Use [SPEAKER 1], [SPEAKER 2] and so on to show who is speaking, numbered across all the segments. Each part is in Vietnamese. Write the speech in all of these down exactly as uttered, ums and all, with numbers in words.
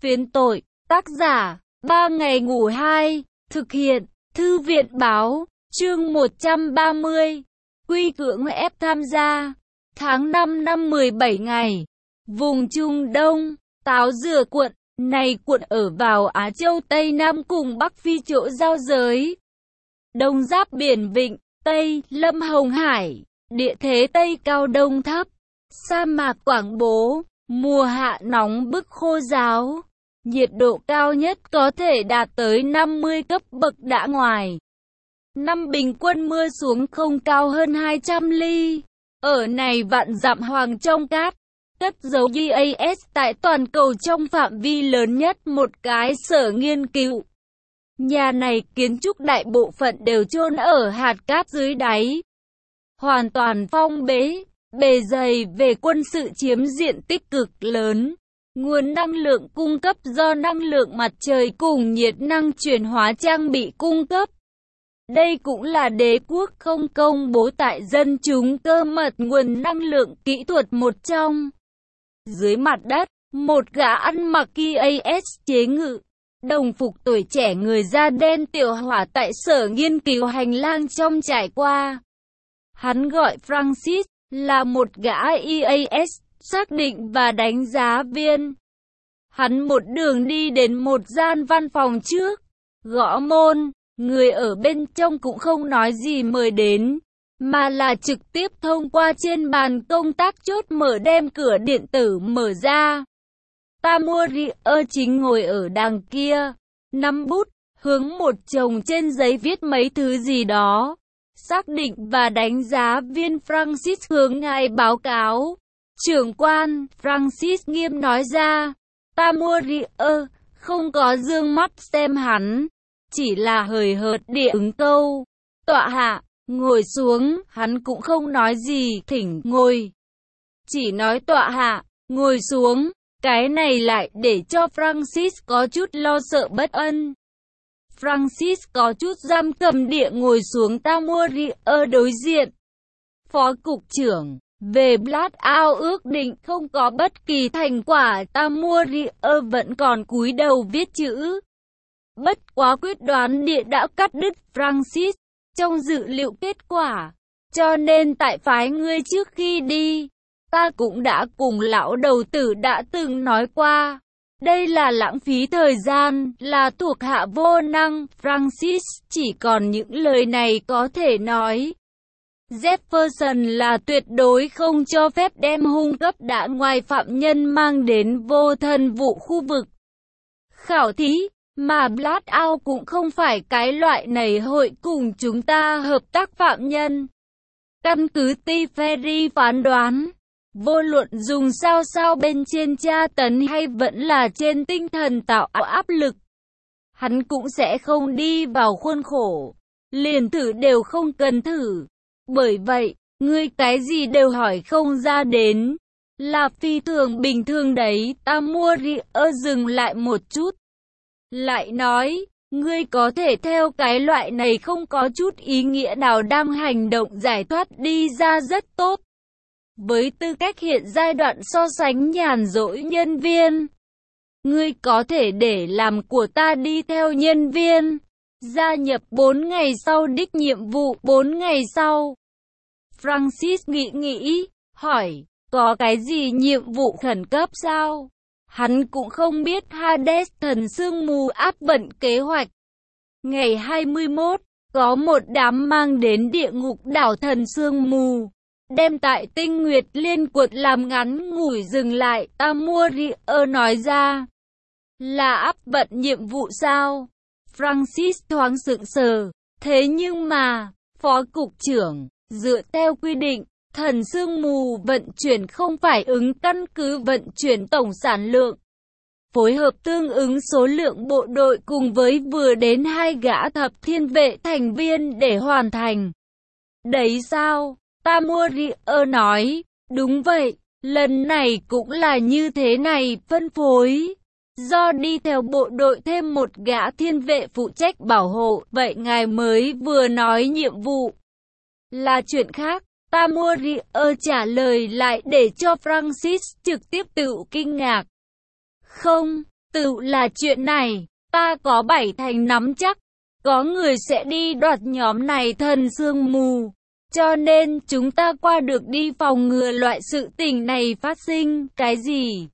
[SPEAKER 1] Phiến tội, tác giả, ba ngày ngủ hai, thực hiện, Thư viện báo, chương một trăm ba mươi, quy cưỡng ép tham gia, tháng năm năm mười bảy ngày, vùng Trung Đông, Táo Dừa quận, này quận ở vào Á Châu Tây Nam cùng Bắc Phi chỗ giao giới. Đông giáp biển Vịnh, Tây, Lâm Hồng Hải, địa thế Tây cao Đông thấp, sa mạc Quảng Bố, mùa hạ nóng bức khô ráo. Nhiệt độ cao nhất có thể đạt tới năm mươi cấp bậc đã ngoài. Năm bình quân mưa xuống không cao hơn hai trăm ly. Ở này vạn dặm hoàng trong cát, cất giấu giê a ét tại toàn cầu trong phạm vi lớn nhất một cái sở nghiên cứu. Nhà này kiến trúc đại bộ phận đều chôn ở hạt cát dưới đáy. Hoàn toàn phong bế, bề dày về quân sự chiếm diện tích cực lớn. Nguồn năng lượng cung cấp do năng lượng mặt trời cùng nhiệt năng chuyển hóa trang bị cung cấp. Đây cũng là đế quốc không công bố tại dân chúng cơ mật nguồn năng lượng kỹ thuật một trong. Dưới mặt đất, một gã ăn mặc giê a ét chế ngự, đồng phục tuổi trẻ người da đen tiểu hỏa tại sở nghiên cứu hành lang trong trải qua. Hắn gọi Francis, là một gã e a ét xác định và đánh giá viên. Hắn một đường đi đến một gian văn phòng trước, gõ môn, người ở bên trong cũng không nói gì mời đến, mà là trực tiếp thông qua trên bàn công tác chốt mở đem cửa điện tử mở ra. Tamurier chính ngồi ở đằng kia, nắm bút, hướng một chồng trên giấy viết mấy thứ gì đó. Xác định và đánh giá viên Francis hướng ngài báo cáo. Trưởng quan, Francis nghiêm nói ra. Tamurier không có dương mắt xem hắn, chỉ là hời hợt địa ứng câu. Tọa hạ, ngồi xuống, hắn cũng không nói gì, thỉnh ngồi. Chỉ nói tọa hạ, ngồi xuống, cái này lại để cho Francis có chút lo sợ bất an. Francis có chút giam cầm địa ngồi xuống Tamurier đối diện. Phó cục trưởng, về Blackout ước định không có bất kỳ thành quả. Tamurier vẫn còn cúi đầu viết chữ. Bất quá quyết đoán địa đã cắt đứt Francis trong dự liệu kết quả. Cho nên tại phái ngươi trước khi đi, ta cũng đã cùng lão đầu tử đã từng nói qua. Đây là lãng phí thời gian, là thuộc hạ vô năng. Francis chỉ còn những lời này có thể nói. Jefferson là tuyệt đối không cho phép đem hung cấp đã ngoài phạm nhân mang đến vô thân vụ khu vực khảo thí, mà Blackout cũng không phải cái loại này hội cùng chúng ta hợp tác phạm nhân. Căn cứ Tiferi phán đoán, vô luận dùng sao sao bên trên tra tấn hay vẫn là trên tinh thần tạo áp lực, hắn cũng sẽ không đi vào khuôn khổ, liền thử đều không cần thử. Bởi vậy, ngươi cái gì đều hỏi không ra đến, là phi thường bình thường đấy. Tamurier dừng lại một chút, lại nói, ngươi có thể theo cái loại này không có chút ý nghĩa nào đang hành động giải thoát đi ra rất tốt. Với tư cách hiện giai đoạn so sánh nhàn rỗi nhân viên, ngươi có thể để làm của ta đi theo nhân viên. Gia nhập bốn ngày sau đích nhiệm vụ bốn ngày sau. Francis nghĩ nghĩ, hỏi, có cái gì nhiệm vụ khẩn cấp sao? Hắn cũng không biết Hades thần sương mù áp vận kế hoạch. Ngày hai mươi mốt, có một đám mang đến địa ngục đảo thần sương mù, đem tại tinh nguyệt liên quật làm ngắn ngủi dừng lại. Tamurier nói ra, là áp vận nhiệm vụ sao? Francis thoáng sững sờ, thế nhưng mà, phó cục trưởng, dựa theo quy định, thần sương mù vận chuyển không phải ứng căn cứ vận chuyển tổng sản lượng, phối hợp tương ứng số lượng bộ đội cùng với vừa đến hai gã thập thiên vệ thành viên để hoàn thành. Đấy sao? Tamurier nói, đúng vậy, lần này cũng là như thế này phân phối. Do đi theo bộ đội thêm một gã thiên vệ phụ trách bảo hộ, vậy ngài mới vừa nói nhiệm vụ là chuyện khác. Tamurier trả lời lại để cho Francis trực tiếp tự kinh ngạc. Không, Tự là chuyện này, ta có bảy thành nắm chắc, có người sẽ đi đoạt nhóm này thần sương mù. Cho nên chúng ta qua được đi phòng ngừa loại sự tình này phát sinh. Cái gì?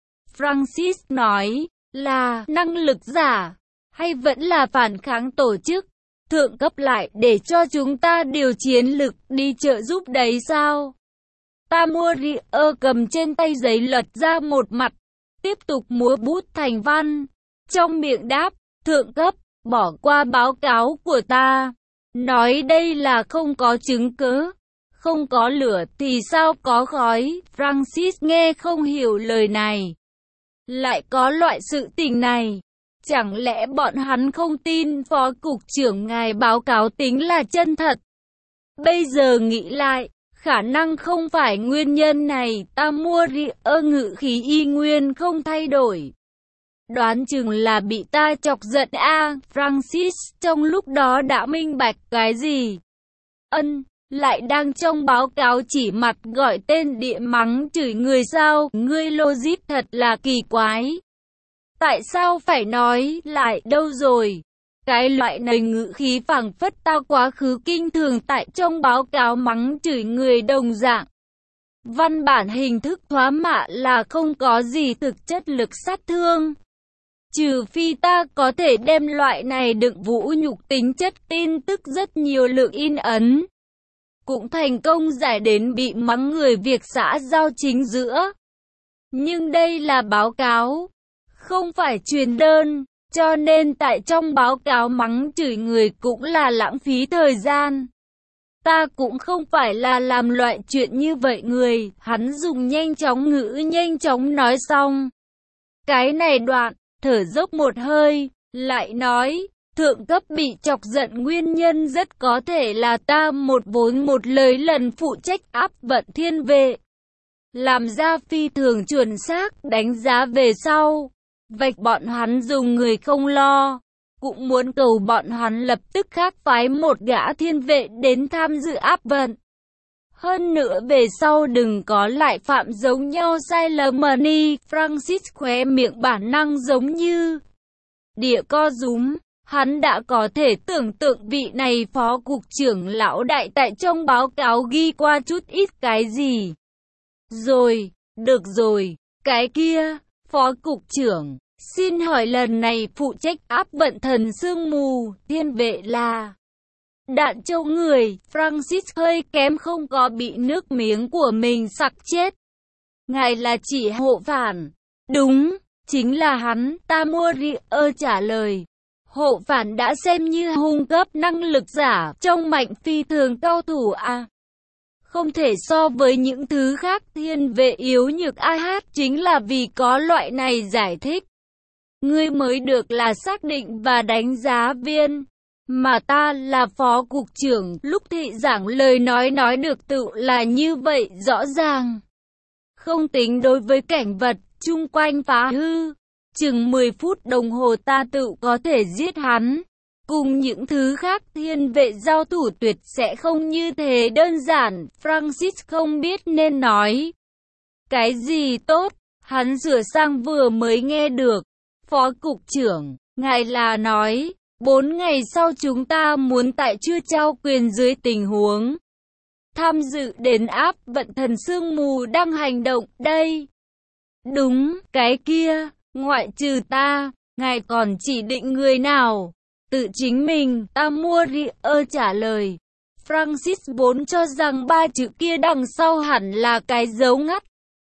[SPEAKER 1] Francis nói, là năng lực giả, hay vẫn là phản kháng tổ chức? Thượng cấp lại để cho chúng ta điều chiến lực đi trợ giúp đấy sao? Tamurier cầm trên tay giấy lật ra một mặt, tiếp tục múa bút thành văn. Trong miệng đáp, thượng cấp, bỏ qua báo cáo của ta. Nói đây là không có chứng cứ. Không có lửa thì sao có khói? Francis nghe không hiểu lời này. Lại có loại sự tình này. Chẳng lẽ bọn hắn không tin phó cục trưởng ngài báo cáo tính là chân thật? Bây giờ nghĩ lại, khả năng không phải nguyên nhân này. Tamurier ngự khí y nguyên không thay đổi. Đoán chừng là bị ta chọc giận a. À, Francis trong lúc đó đã minh bạch cái gì? Ân, lại đang trong báo cáo chỉ mặt gọi tên địa mắng chửi người sao? Ngươi logic thật là kỳ quái. Tại sao phải nói lại đâu rồi? Cái loại này ngữ khí phảng phất ta quá khứ kinh thường tại trong báo cáo mắng chửi người đồng dạng. Văn bản hình thức thoá mạ là không có gì thực chất lực sát thương. Trừ phi ta có thể đem loại này đựng vũ nhục tính chất tin tức rất nhiều lượng in ấn. Cũng thành công giải đến bị mắng người việc xã giao chính giữa. Nhưng đây là báo cáo, không phải truyền đơn, cho nên tại trong báo cáo mắng chửi người cũng là lãng phí thời gian. Ta cũng không phải là làm loại chuyện như vậy người, hắn dùng nhanh chóng ngữ nhanh chóng nói xong. Cái này đoạn, thở dốc một hơi, lại nói, thượng cấp bị chọc giận nguyên nhân rất có thể là ta một vốn một lời lần phụ trách áp vận thiên vệ. Làm ra phi thường chuẩn xác, đánh giá về sau. Vạch bọn hắn dùng người không lo, cũng muốn cầu bọn hắn lập tức khác phái một gã thiên vệ đến tham dự áp vận. Hơn nữa về sau đừng có lại phạm giống nhau sai lầm. Francis khóe miệng bản năng giống như địa co rúm. Hắn đã có thể tưởng tượng vị này phó cục trưởng lão đại tại trong báo cáo ghi qua chút ít cái gì. Rồi, được rồi, cái kia, phó cục trưởng, xin hỏi lần này phụ trách áp vận thần sương mù, thiên vệ là Đạn Châu người. Francis hơi kém không có bị nước miếng của mình sặc chết. Ngài là chỉ hộ phản. Đúng, chính là hắn. Tamurier trả lời. Hộ phản đã xem như hung cấp năng lực giả trong mạnh phi thường cao thủ à. Không thể so với những thứ khác. Thiên vệ yếu nhược ai hát chính là vì có loại này giải thích. Ngươi mới được là xác định và đánh giá viên. Mà ta là phó cục trưởng, lúc thị giảng lời nói nói được tự là như vậy rõ ràng. Không tính đối với cảnh vật chung quanh phá hư, chừng mười phút đồng hồ ta tự có thể giết hắn. Cùng những thứ khác thiên vệ giao thủ tuyệt sẽ không như thế đơn giản. Francis không biết nên nói cái gì tốt, hắn sửa sang vừa mới nghe được. Phó cục trưởng, ngài là nói Bốn ngày sau chúng ta muốn tại chưa trao quyền dưới tình huống tham dự đến áp vận thần sương mù đang hành động đây. Đúng, cái kia, ngoại trừ ta, ngài còn chỉ định người nào? Tự chính mình. Tamurier trả lời. Francis vốn cho rằng ba chữ kia đằng sau hẳn là cái dấu ngắt.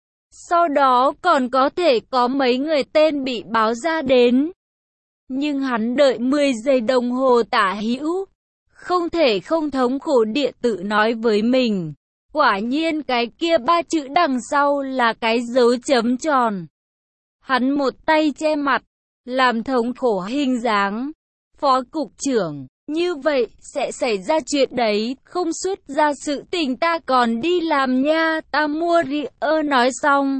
[SPEAKER 1] Sau đó còn có thể có mấy người tên bị báo ra đến. Nhưng hắn đợi mười giây đồng hồ tả hữu, không thể không thống khổ địa tự nói với mình. Quả nhiên cái kia ba chữ đằng sau là cái dấu chấm tròn. Hắn một tay che mặt, làm thống khổ hình dáng. Phó cục trưởng, như vậy sẽ xảy ra chuyện đấy, không xuất ra sự tình ta còn đi làm nha. Tamurier nói xong,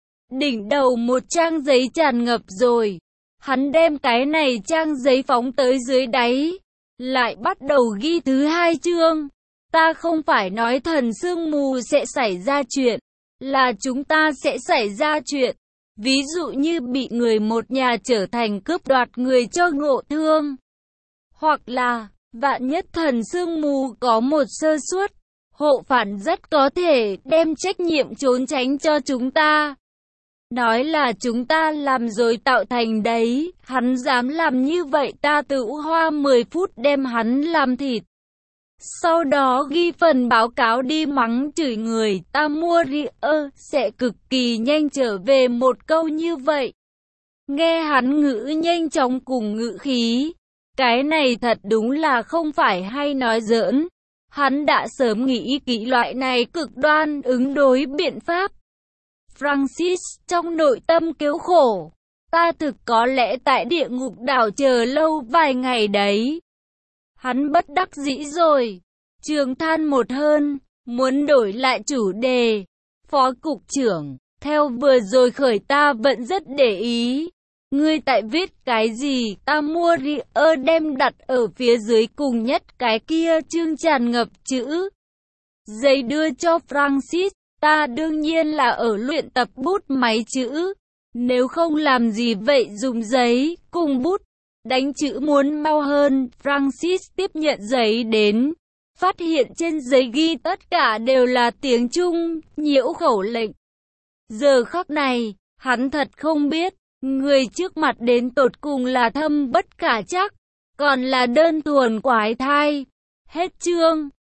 [SPEAKER 1] đỉnh đầu một trang giấy tràn ngập rồi. Hắn đem cái này trang giấy phóng tới dưới đáy, lại bắt đầu ghi thứ hai chương. Ta không phải nói thần sương mù sẽ xảy ra chuyện, là chúng ta sẽ xảy ra chuyện. Ví dụ như bị người một nhà trở thành cướp đoạt người cho ngộ thương. Hoặc là, vạn nhất thần sương mù có một sơ suất, hộ phản rất có thể đem trách nhiệm trốn tránh cho chúng ta. Nói là chúng ta làm rồi tạo thành đấy, hắn dám làm như vậy ta tự hoa mười phút đem hắn làm thịt. Sau đó ghi phần báo cáo đi mắng chửi người ta mua ria sẽ cực kỳ nhanh trở về một câu như vậy. Nghe hắn ngữ nhanh chóng cùng ngữ khí. Cái này thật đúng là không phải hay nói giỡn. Hắn đã sớm nghĩ kỹ loại này cực đoan ứng đối biện pháp. Francis trong nội tâm kêu khổ. Ta thực có lẽ tại địa ngục đảo chờ lâu vài ngày đấy. Hắn bất đắc dĩ rồi. Trường than một hơn, muốn đổi lại chủ đề. Phó cục trưởng, theo vừa rồi khởi ta vẫn rất để ý. Ngươi tại viết cái gì, ta mua ria đem đặt ở phía dưới cùng nhất cái kia chương tràn ngập chữ. Giấy đưa cho Francis, ta đương nhiên là ở luyện tập bút máy chữ. Nếu không làm gì vậy dùng giấy, cùng bút, đánh chữ muốn mau hơn. Francis tiếp nhận giấy đến, phát hiện trên giấy ghi tất cả đều là tiếng Trung, nhiễu khẩu lệnh. Giờ khắc này, hắn thật không biết. Người trước mặt đến tột cùng là thâm bất khả trắc, còn là đơn thuần quái thai. Hết chương.